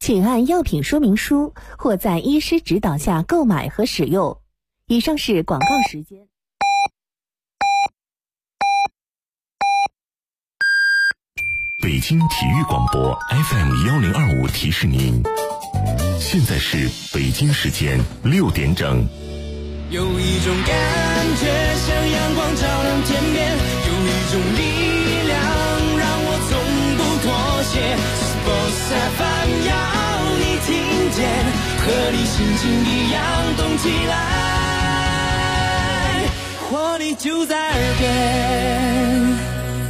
请按药品说明书或在医师指导下购买和使用。以上是广告时间。 北京体育广播 FM1025 提示您，现在是北京时间6点整。 有一种感觉像阳光照亮天边，有一种力量让我从不妥协。Sports FM 要你听见，和你心情一样动起来，活力就在耳边。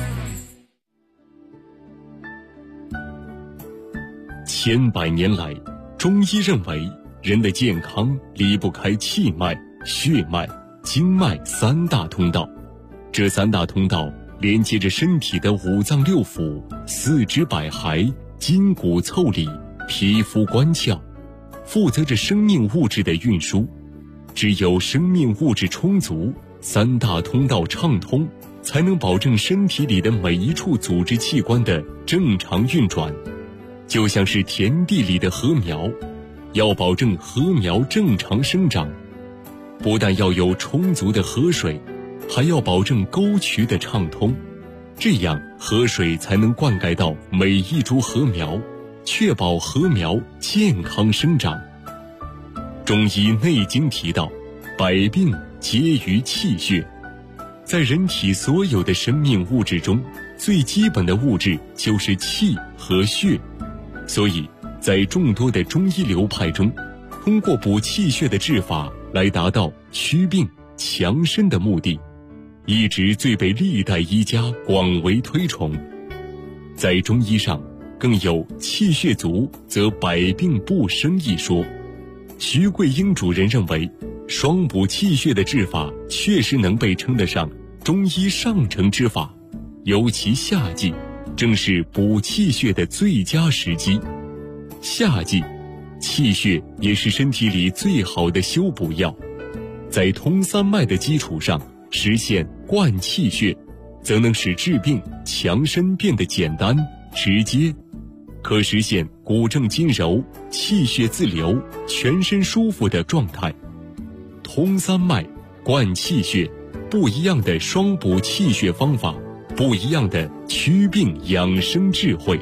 千百年来，中医认为人的健康离不开气脉、血脉、经脉三大通道。这三大通道连接着身体的五脏六腑、四肢百骸、筋骨凑理、皮肤关窍，负责着生命物质的运输。只有生命物质充足，三大通道畅通，才能保证身体里的每一处组织器官的正常运转。就像是田地里的禾苗，要保证禾苗正常生长，不但要有充足的河水，还要保证沟渠的畅通，这样河水才能灌溉到每一株禾苗，确保禾苗健康生长。中医内经提到，百病皆于气血。在人体所有的生命物质中，最基本的物质就是气和血。所以在众多的中医流派中，通过补气血的治法来达到祛病强身的目的，一直最被历代医家广为推崇。在中医上更有气血足则百病不生一说。徐桂英主任认为，双补气血的治法确实能被称得上中医上乘之法，尤其夏季正是补气血的最佳时机。夏季，气血也是身体里最好的修补药。在通三脉的基础上实现灌气血，则能使治病强身变得简单直接，可实现骨正筋柔、气血自流、全身舒服的状态。通三脉、灌气血，不一样的双补气血方法，不一样的祛病养生智慧。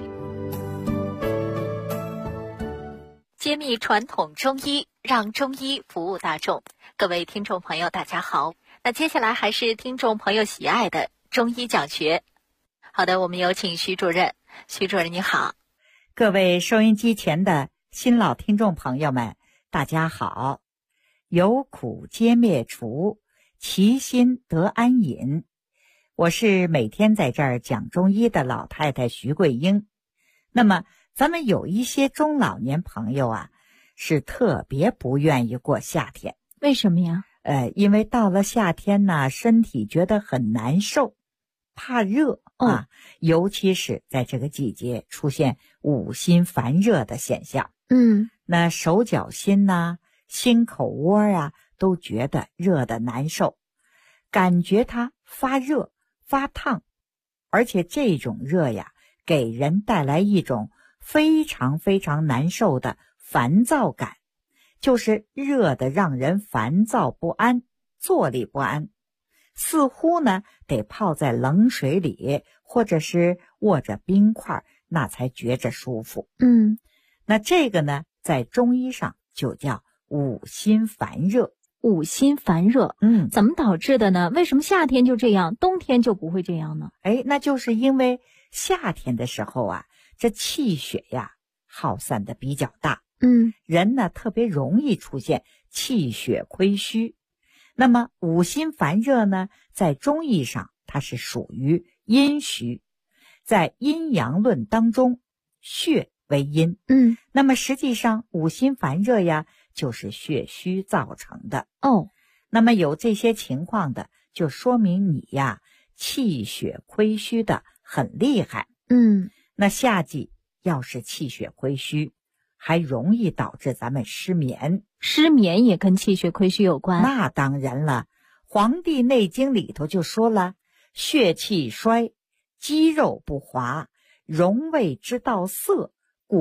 揭秘传统中医，让中医服务大众。各位听众朋友大家好，那接下来还是听众朋友喜爱的中医讲学。好的，我们有请徐主任。徐主任你好。 各位收音机前的新老听众朋友们大家好。有苦皆灭除，其心得安隐。我是每天在这儿讲中医的老太太徐桂英。那么咱们有一些中老年朋友啊，是特别不愿意过夏天。 为什么呀？ 因为到了夏天呢，身体觉得很难受，怕热啊，尤其是在这个季节出现五心烦热的现象。那手脚心呐、心口窝啊，都觉得热的难受，感觉它发热发烫，而且这种热呀，给人带来一种非常非常难受的烦躁感，就是热的让人烦躁不安，坐立不安，似乎呢得泡在冷水里，或者是握着冰块，那才觉着舒服。那这个呢，在中医上就叫五心烦热。 五心烦热，怎么导致的呢？为什么夏天就这样，冬天就不会这样呢？ 那就是因为夏天的时候啊，这气血呀耗散的比较大，人呢特别容易出现气血亏虚。那么五心烦热呢，在中医上它是属于阴虚，在阴阳论当中，血为阴，那么实际上五心烦热呀，就是血虚造成的。那么有这些情况的，就说明你呀气血亏虚的很厉害。那夏季要是气血亏虚，还容易导致咱们失眠。 失眠也跟气血亏虚有关？ 那当然了，《黄帝内经》里头就说了，血气衰，肌肉不滑，荣卫之道涩，故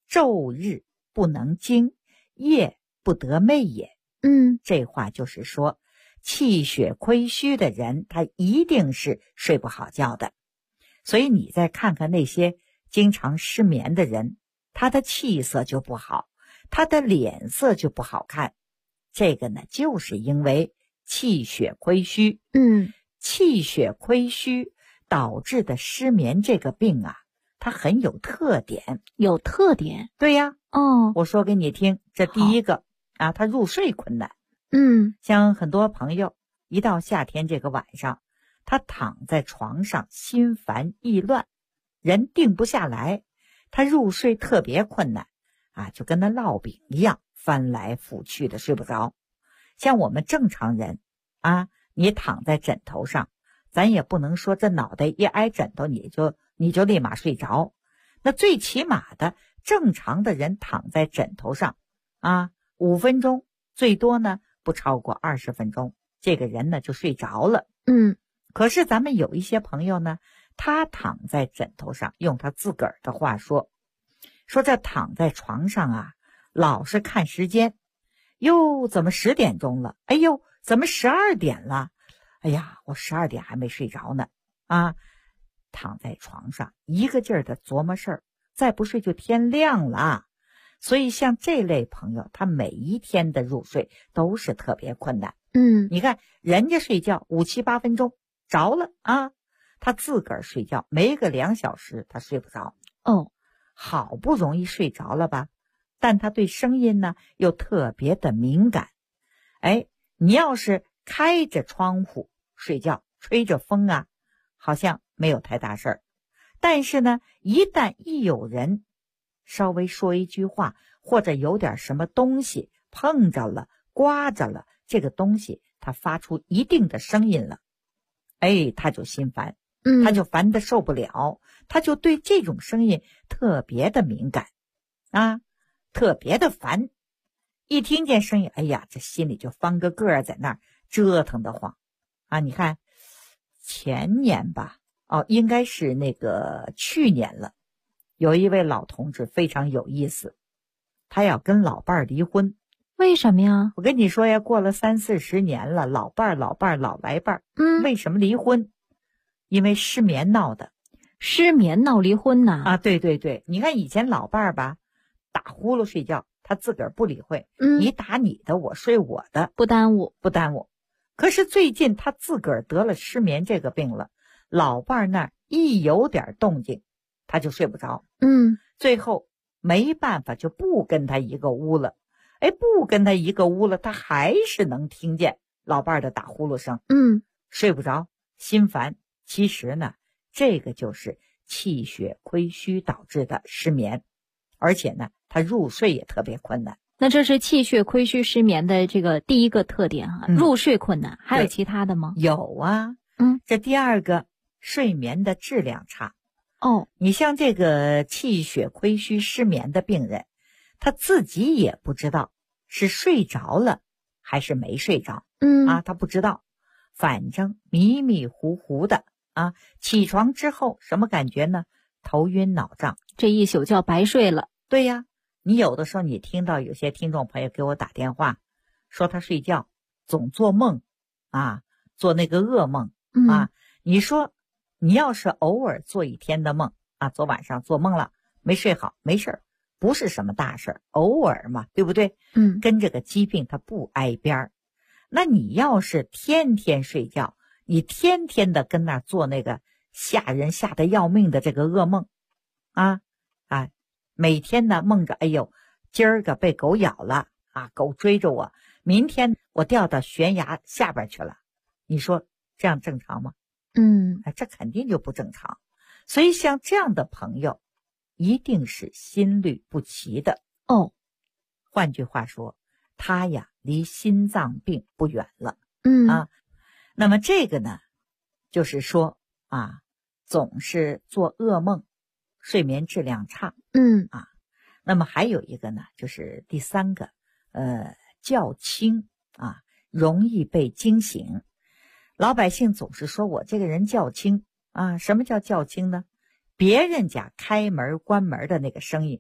昼日不能精，夜不得寐也。这话就是说，气血亏虚的人，他一定是睡不好觉的。所以你再看看那些经常失眠的人，他的气色就不好，他的脸色就不好看。这个呢，就是因为气血亏虚。气血亏虚导致的失眠这个病啊，它很有特点。 有特点？ 对呀。 哦， 我说给你听，这第一个啊，他入睡困难。像很多朋友一到夏天这个晚上，他躺在床上心烦意乱，人定不下来，他入睡特别困难啊，就跟那烙饼一样翻来覆去的睡不着。像我们正常人啊，你躺在枕头上，咱也不能说这脑袋一挨枕头你就立马睡着。那最起码的正常的人躺在枕头上啊，5分钟，最多呢不超过20分钟，这个人呢就睡着了。可是咱们有一些朋友呢，他躺在枕头上，用他自个儿的话说这躺在床上啊，老是看时间，哟，怎么10点钟了？哎呦，怎么12点了？哎呀，我12点还没睡着呢。啊，躺在床上一个劲儿的琢磨事儿，再不睡就天亮了。所以像这类朋友，他每一天的入睡都是特别困难。你看人家睡觉5、7、8分钟着了啊，他自个儿睡觉没个2小时他睡不着。好不容易睡着了吧，但他对声音呢又特别的敏感。你要是开着窗户睡觉，吹着风啊，好像没有太大事儿。但是呢，一旦有人稍微说一句话，或者有点什么东西碰着了、刮着了，这个东西它发出一定的声音了，他就心烦，他就烦得受不了，他就对这种声音特别的敏感啊，特别的烦。一听见声音，哎呀，这心里就翻个个儿，在那儿折腾得慌啊！你看前年吧，应该是那个去年了，有一位老同志非常有意思，他要跟老伴儿离婚。 为什么呀？ 我跟你说呀，过了30、40年了，老伴儿老来伴儿，为什么离婚？因为失眠闹的。 失眠闹离婚呐？ 啊，对对对，你看以前老伴儿吧，打呼噜睡觉，他自个儿不理会，你打你的，我睡我的， 不耽误。 可是最近他自个儿得了失眠这个病了，老伴儿那儿一有点动静，他就睡不着。最后没办法，就不跟他一个屋了。不跟他一个屋了，他还是能听见老伴儿的打呼噜声。睡不着，心烦。其实呢，这个就是气血亏虚导致的失眠，而且呢，他入睡也特别困难。 那这是气血亏虚失眠的这个第一个特点啊，入睡困难。还有其他的吗？ 有啊。这第二个，睡眠的质量差。你像这个气血亏虚失眠的病人，他自己也不知道是睡着了还是没睡着。他不知道，反正迷迷糊糊的啊。起床之后什么感觉呢？头晕脑胀， 这一宿觉白睡了。 对呀，你有的时候你听到有些听众朋友给我打电话，说他睡觉总做梦啊，做那个噩梦啊。你说你要是偶尔做一天的梦啊，昨晚上做梦了没睡好，没事儿，不是什么大事儿，偶尔嘛，对不对？跟这个疾病它不挨边儿。那你要是天天睡觉，你天天的跟那儿做那个吓人吓得要命的这个噩梦啊，每天呢梦着，哎呦，今儿个被狗咬了啊，狗追着我，明天我掉到悬崖下边去了，你说这样正常吗？这肯定就不正常。所以像这样的朋友一定是心律不齐的。换句话说，他呀离心脏病不远了。那么这个呢，就是说啊，总是做噩梦，睡眠质量差。那么还有一个呢，就是第三个，觉轻啊，容易被惊醒。老百姓总是说我这个人觉轻啊，什么叫觉轻呢？别人家开门关门的那个声音，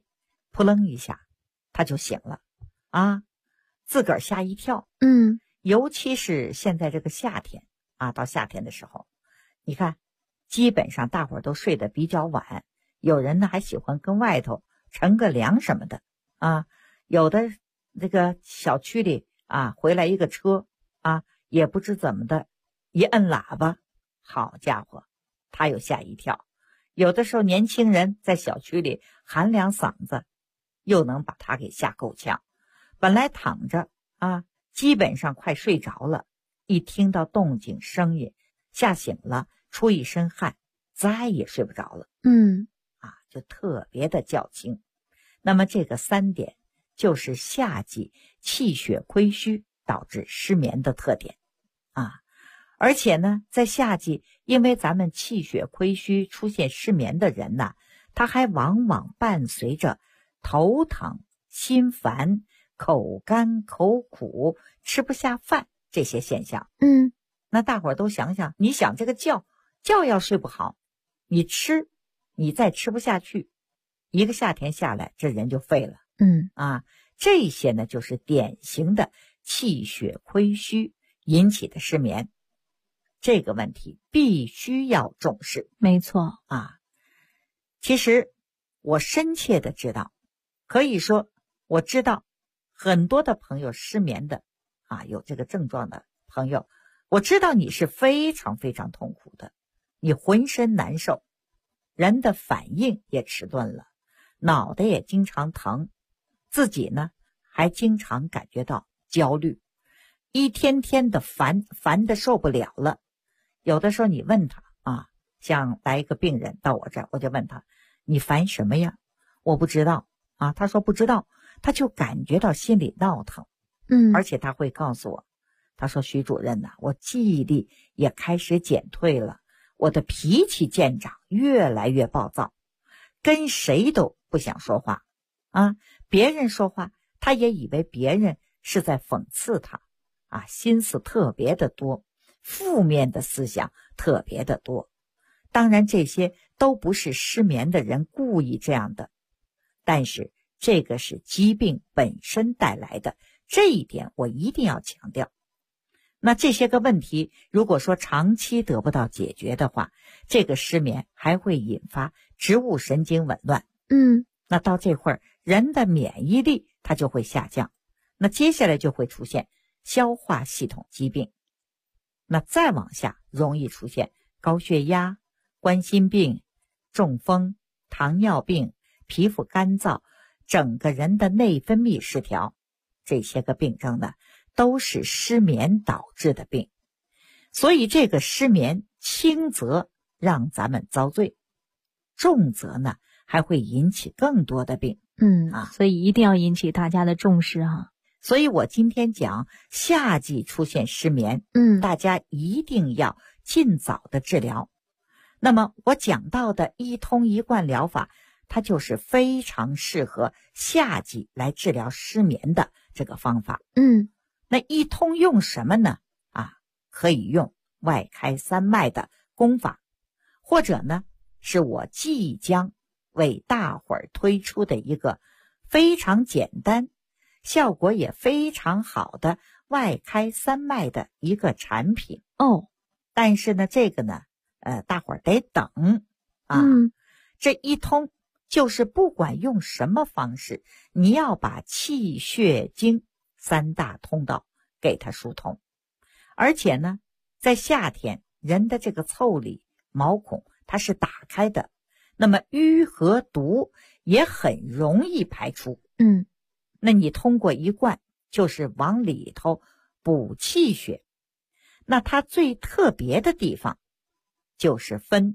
扑棱一下他就醒了啊，自个儿吓一跳。尤其是现在这个夏天啊，到夏天的时候，你看基本上大伙儿都睡得比较晚，有人呢还喜欢跟外头乘个凉什么的啊，有的这个小区里啊回来一个车啊，也不知怎么的一摁喇叭，好家伙他又吓一跳。有的时候年轻人在小区里喊两嗓子，又能把他给吓够呛。本来躺着啊，基本上快睡着了，一听到动静声音吓醒了，出一身汗，再也睡不着了。就特别的较轻。那么这个3点就是夏季气血亏虚导致失眠的特点啊。而且呢，在夏季，因为咱们气血亏虚出现失眠的人呢，他还往往伴随着头疼、心烦、口干口苦、吃不下饭这些现象。那大伙儿都想想，你想这个觉要睡不好，你再吃不下去，一个夏天下来，这人就废了。这些呢就是典型的气血亏虚引起的失眠。这个问题必须要重视。 没错啊，其实我深切的知道，可以说我知道很多的朋友失眠的啊，有这个症状的朋友，我知道你是非常非常痛苦的，你浑身难受，人的反应也迟钝了，脑袋也经常疼，自己呢还经常感觉到焦虑，一天天的烦的受不了了。有的时候你问他啊，像来一个病人到我这儿，我就问他，你烦什么呀？我不知道啊。他说不知道，他就感觉到心里闹腾。而且他会告诉我，他说徐主任呐，我记忆力也开始减退了，我的脾气渐长，越来越暴躁，跟谁都不想说话啊。别人说话，他也以为别人是在讽刺他啊，心思特别的多，负面的思想特别的多。当然这些都不是失眠的人故意这样的，但是这个是疾病本身带来的，这一点我一定要强调。那这些个问题如果说长期得不到解决的话，这个失眠还会引发植物神经紊乱。那到这会儿人的免疫力它就会下降，那接下来就会出现消化系统疾病，那再往下容易出现高血压、冠心病、中风、糖尿病、皮肤干燥，整个人的内分泌失调，这些个病症呢都是失眠导致的病。所以这个失眠轻则让咱们遭罪，重则呢还会引起更多的病。 所以一定要引起大家的重视啊。 所以我今天讲夏季出现失眠，大家一定要尽早的治疗。那么我讲到的一通一贯疗法，它就是非常适合夏季来治疗失眠的这个方法。那一通用什么呢？可以用外开三脉的功法，或者呢是我即将为大伙儿推出的一个非常简单效果也非常好的外开三脉的一个产品。但是呢这个呢大伙儿得等啊。这一通就是不管用什么方式，你要把气血经3大通道给它疏通。而且呢在夏天人的这个腠理毛孔它是打开的，那么瘀和毒也很容易排出。那你通过一灌就是往里头补气血。那它最特别的地方就是分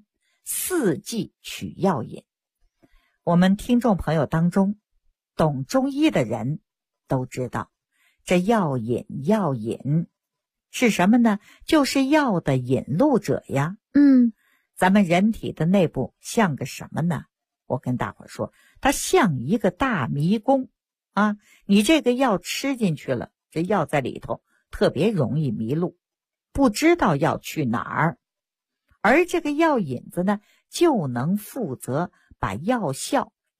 4季取药饮。我们听众朋友当中懂中医的人都知道，这药饮是什么呢？就是药的引路者呀。咱们人体的内部像个什么呢？我跟大伙说，它像一个大迷宫啊。你这个药吃进去了，这药在里头特别容易迷路，不知道要去哪儿。而这个药引子呢，就能负责把药效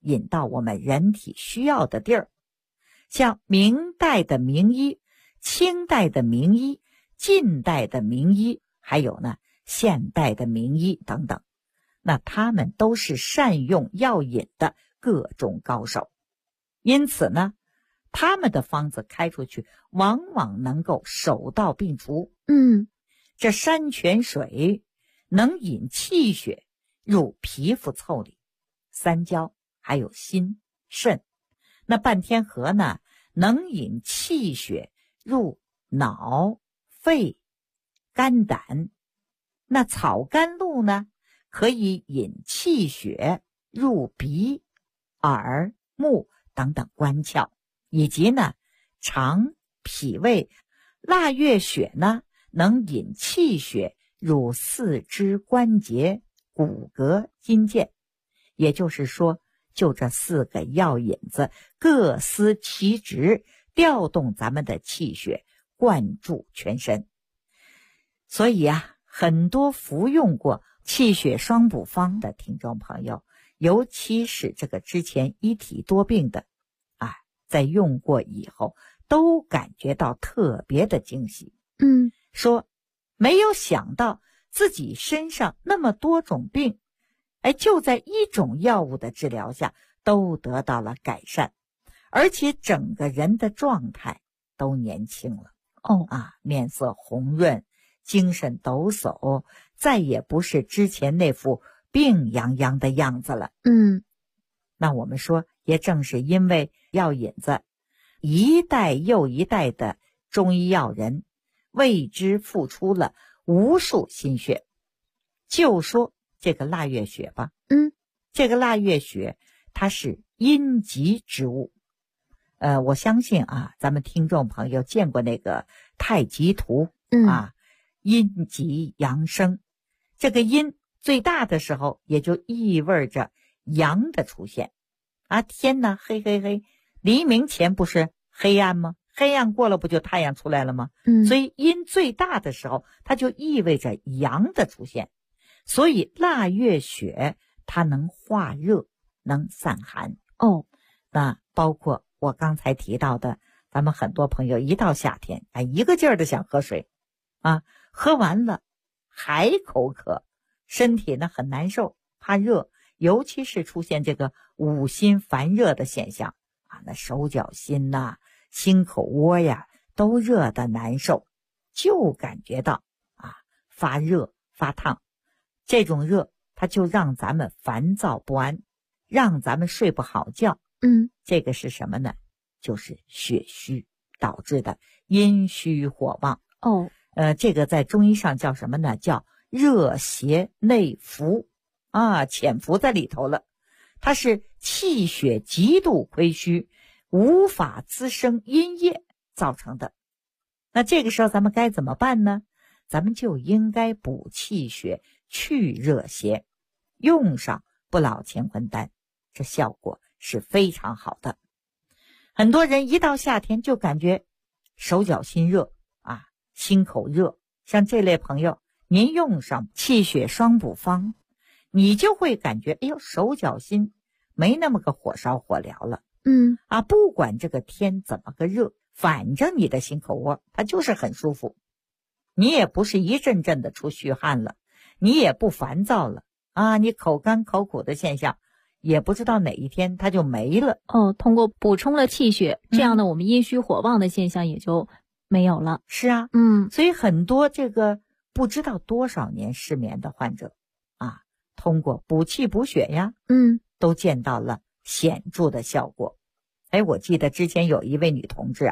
引到我们人体需要的地儿。像明代的名医、清代的名医、近代的名医，还有呢现代的名医等等，那他们都是善用药引的各种高手，因此呢他们的方子开出去往往能够手到病除。这山泉水能引气血入皮肤腠理，三焦还有心肾，那半天河呢能引气血入脑肺肝胆，那草甘露呢可以引气血入鼻耳目等等关窍，以及呢肠脾胃。腊月雪呢能引气血入四肢关节骨骼筋腱。也就是说，就这4个药引子各司其职，调动咱们的气血，灌注全身。所以啊，很多服用过气血双补方的听众朋友，尤其是这个之前一体多病的在用过以后都感觉到特别的惊喜。说没有想到自己身上那么多种病，就在一种药物的治疗下都得到了改善，而且整个人的状态都年轻了。面色红润，精神抖擞，再也不是之前那副病殃殃的样子了。那我们说，也正是因为药引子，一代又一代的中医药人为之付出了无数心血。就说这个腊月雪吧，这个腊月雪它是阴极之物。我相信咱们听众朋友见过那个太极图阴极阳生。这个阴最大的时候，也就意味着阳的出现天呢黑黑黑，黎明前不是黑暗吗？黑暗过了不就太阳出来了吗？所以阴最大的时候，它就意味着阳的出现。所以腊月雪它能化热，能散寒。那包括我刚才提到的，咱们很多朋友一到夏天一个劲儿的想喝水喝完了还口渴，身体呢很难受，怕热，尤其是出现这个五心烦热的现象那手脚心心口窝呀都热得难受，就感觉到发热发烫。这种热它就让咱们烦躁不安，让咱们睡不好觉。这个是什么呢？就是血虚导致的阴虚火旺。这个在中医上叫什么呢？叫热邪内伏潜伏在里头了。它是气血极度亏虚，无法滋生阴液造成的。那这个时候咱们该怎么办呢？咱们就应该补气血，去热邪，用上不老乾坤丹，这效果是非常好的。很多人一到夏天就感觉手脚心热心口热，像这类朋友，您用上气血双补方，你就会感觉手脚心没那么个火烧火燎了。不管这个天怎么个热，反正你的心口窝它就是很舒服，你也不是一阵阵的出虚汗了，你也不烦躁了你口干口苦的现象也不知道哪一天它就没了。 通过补充了气血，这样的我们阴虚火旺的现象也就没有了。 是所以很多这个不知道多少年失眠的患者通过补气补血呀都见到了显著的效果。我记得之前有一位女同志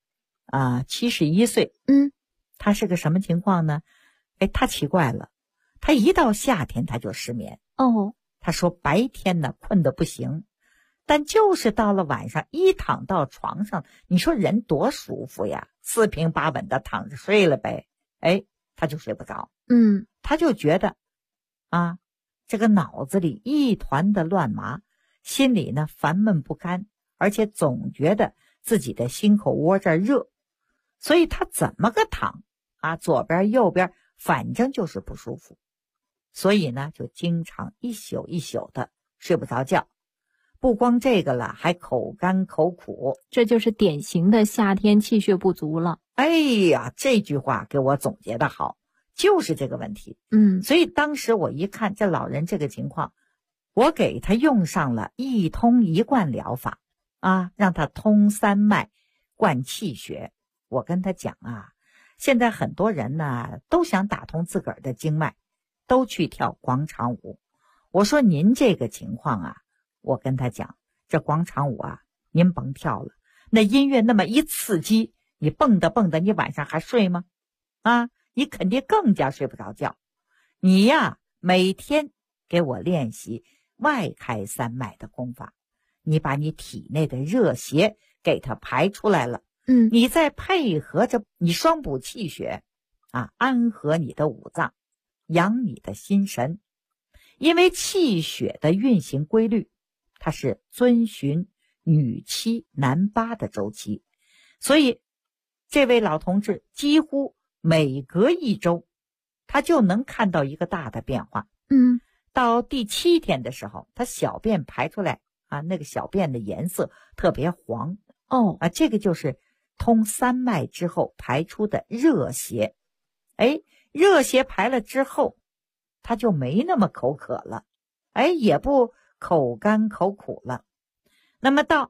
71岁她是个什么情况呢？她奇怪了，她一到夏天她就失眠。她说白天呢困得不行，但就是到了晚上一躺到床上，你说人多舒服呀，四平八稳的躺着睡了呗，她就睡不着。她就觉得这个脑子里一团的乱麻，心里呢烦闷不堪，而且总觉得自己的心口窝这儿热，所以她怎么个躺左边右边反正就是不舒服，所以呢就经常一宿一宿的睡不着觉。 不光这个了，还口干口苦， 这就是典型的夏天气血不足了。 哎呀，这句话给我总结的好，就是这个问题。所以当时我一看这老人这个情况，我给他用上了一通一贯疗法啊，让他通三脉，贯气血。我跟他讲啊，现在很多人呢都想打通自个儿的经脉，都去跳广场舞。我说您这个情况啊，我跟他讲，这广场舞啊，您甭跳了，那音乐那么一刺激，你蹦跶，你晚上还睡吗？啊，你肯定更加睡不着觉。你呀，每天给我练习外开三脉的功法，你把你体内的热邪给它排出来了，你再配合着你双补气血啊，安和你的五脏，养你的心神。因为气血的运行规律，它是遵循女七男八的周期，所以这位老同志几乎每隔一周他就能看到一个大的变化。到第7天的时候，他小便排出来啊，那个小便的颜色特别黄这个就是通三脉之后排出的热邪。热邪排了之后，他就没那么口渴了，也不口干口苦了。那么到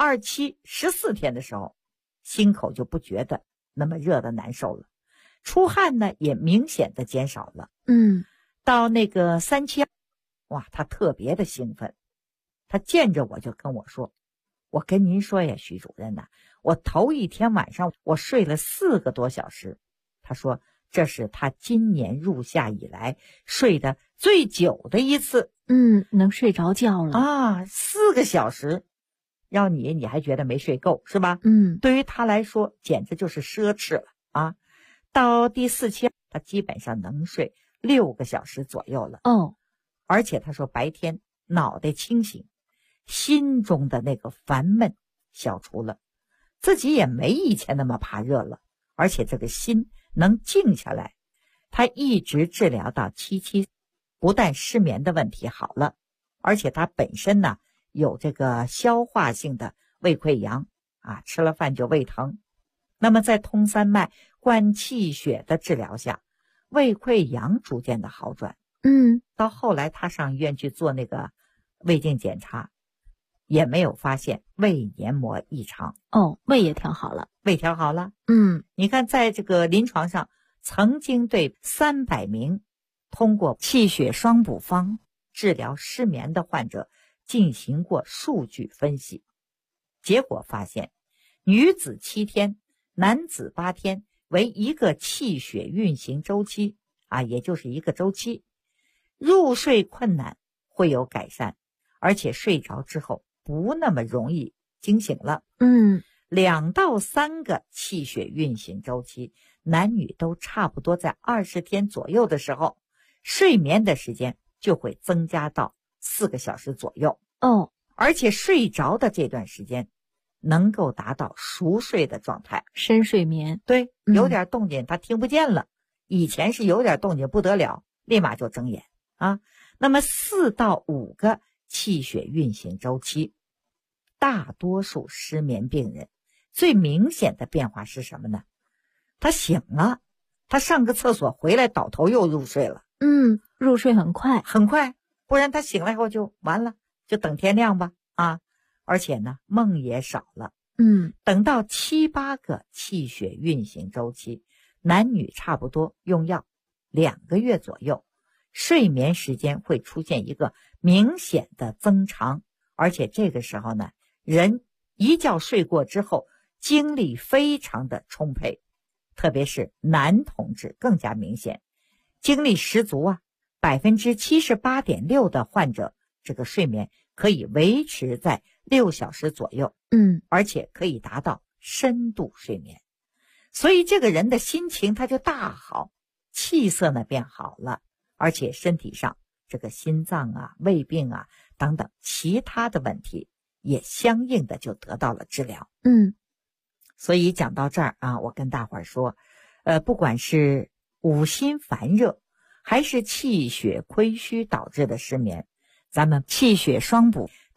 27、14天的时候，心口就不觉得那么热的难受了，出汗呢也明显的减少了。到那个3期，哇，他特别的兴奋，他见着我就跟我说，我跟您说呀，徐主任呐，我头一天晚上我睡了4个多小时。他说这是他今年入夏以来睡得最久的一次。 能睡着觉了啊，4个小时，要你还觉得没睡够是吧？对于他来说简直就是奢侈了啊。到第4期，他基本上能睡6个小时左右了。而且他说白天脑袋清醒，心中的那个烦闷消除了，自己也没以前那么怕热了，而且这个心能静下来。他一直治疗到7期，不但失眠的问题好了，而且他本身呢有这个消化性的胃溃疡啊，吃了饭就胃疼。那么在通三脉灌气血的治疗下，胃溃疡逐渐的好转。到后来他上医院去做那个胃镜检查，也没有发现胃黏膜异常。 胃也调好了。 胃调好了。你看在这个临床上曾经对300名通过气血双补方治疗失眠的患者进行过数据分析，结果发现女子7天，男子8天为一个气血运行周期啊，也就是一个周期，入睡困难会有改善，而且睡着之后不那么容易惊醒了。2到3个气血运行周期，男女都差不多在20天左右的时候，睡眠的时间就会增加到4个小时左右。而且睡着的这段时间能够达到熟睡的状态， 深睡眠。 对，有点动静他听不见了，以前是有点动静不得了，立马就睁眼啊。那么4到5个气血运行周期，大多数失眠病人最明显的变化是什么呢？他醒了，他上个厕所回来倒头又入睡了。 入睡很快， 不然他醒了以后就完了，就等天亮吧啊！而且呢，梦也少了。等到7、8个气血运行周期，男女差不多用药2个月左右，睡眠时间会出现一个明显的增长，而且这个时候呢，人一觉睡过之后，精力非常的充沛，特别是男同志更加明显，精力十足啊。78.6% 的患者这个睡眠可以维持在6小时左右，而且可以达到深度睡眠。所以这个人的心情他就大好，气色呢变好了，而且身体上这个心脏啊、胃病啊等等其他的问题也相应的就得到了治疗。所以讲到这儿啊，我跟大伙儿说，不管是五心烦热还是气血亏虚导致的失眠，咱们气血双补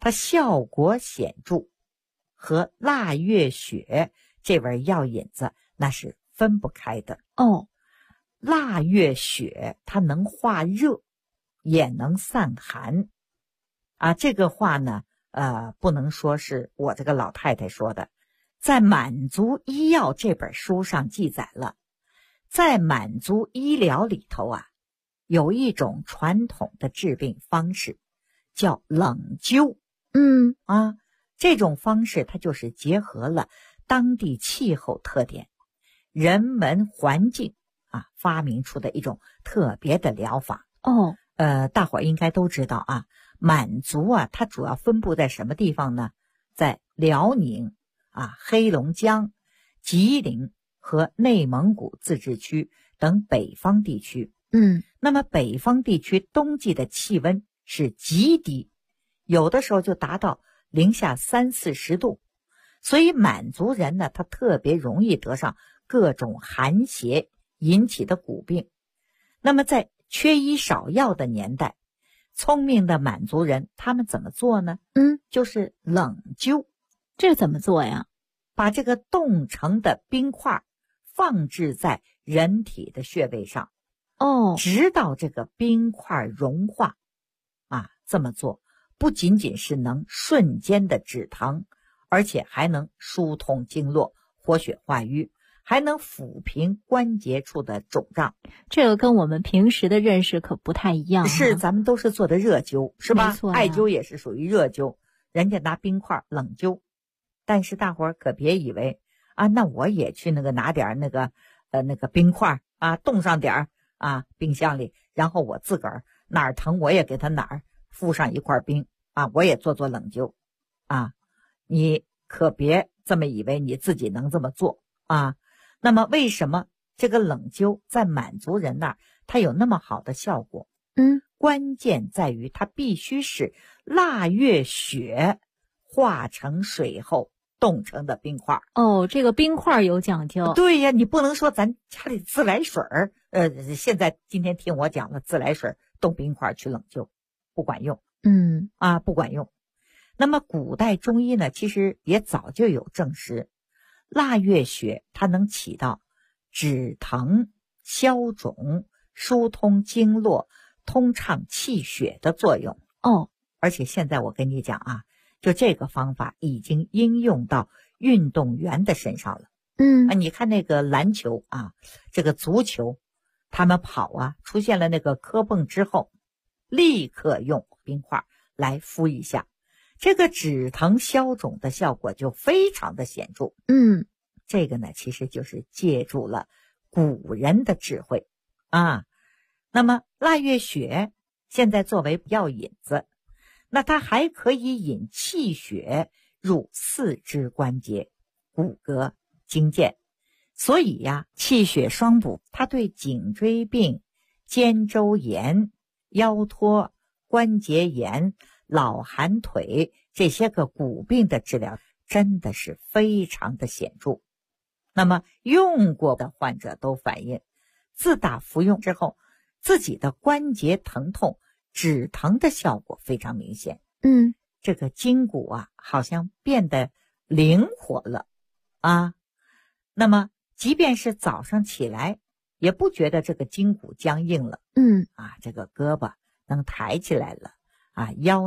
它效果显著，和腊月雪这味药引子那是分不开的。腊月雪它能化热，也能散寒。这个话呢，不能说是我这个老太太说的，在《满族医药》这本书上记载了，在满族医疗里头有一种传统的治病方式，叫冷灸。这种方式它就是结合了当地气候特点、人文环境发明出的一种特别的疗法。大伙儿应该都知道满族它主要分布在什么地方呢？在辽宁黑龙江、吉林和内蒙古自治区等北方地区。那么北方地区冬季的气温是极低，有的时候就达到零下30-40度，所以满族人呢，他特别容易得上各种寒邪引起的骨病。那么在缺医少药的年代，聪明的满族人他们怎么做呢？就是冷灸。 这怎么做呀？ 把这个冻成的冰块放置在人体的穴位上，直到这个冰块融化。这么做不仅仅是能瞬间的止疼，而且还能疏通经络、活血化瘀，还能抚平关节处的肿胀。 这个跟我们平时的认识可不太一样。 是，咱们都是做的热灸，是吧？ 没错， 艾灸也是属于热灸，人家拿冰块冷灸。但是大伙儿可别以为那我也去拿点那个冰块冻上点冰箱里，然后我自个儿哪儿疼我也给他哪儿附上一块冰我也做冷灸你可别这么以为你自己能这么做那么为什么这个冷灸在满族人那儿它有那么好的效果？关键在于它必须是腊月雪化成水后冻成的冰块。 这个冰块有讲究。 对呀，你不能说咱家里自来水现在今天听我讲了自来水冻冰块去冷灸，不管用。不管用。那么古代中医呢，其实也早就有证实，腊月雪它能起到止疼、消肿、疏通经络、通畅气血的作用。而且现在我跟你讲就这个方法已经应用到运动员的身上了。你看那个篮球这个足球，他们跑出现了那个磕碰之后，立刻用冰块来敷一下，这个止疼消肿的效果就非常的显著。这个呢其实就是借助了古人的智慧那么腊月雪现在作为药引子，那它还可以引气血入四肢关节、骨骼、筋腱，所以气血双补，它对颈椎病、肩周炎、腰托、关节炎、老寒腿这些个骨病的治疗真的是非常的显著。那么用过的患者都反映，自打服用之后，自己的关节疼痛止疼的效果非常明显。这个筋骨好像变得灵活了那么即便是早上起来也不觉得这个筋骨僵硬了这个胳膊能抬起来了腰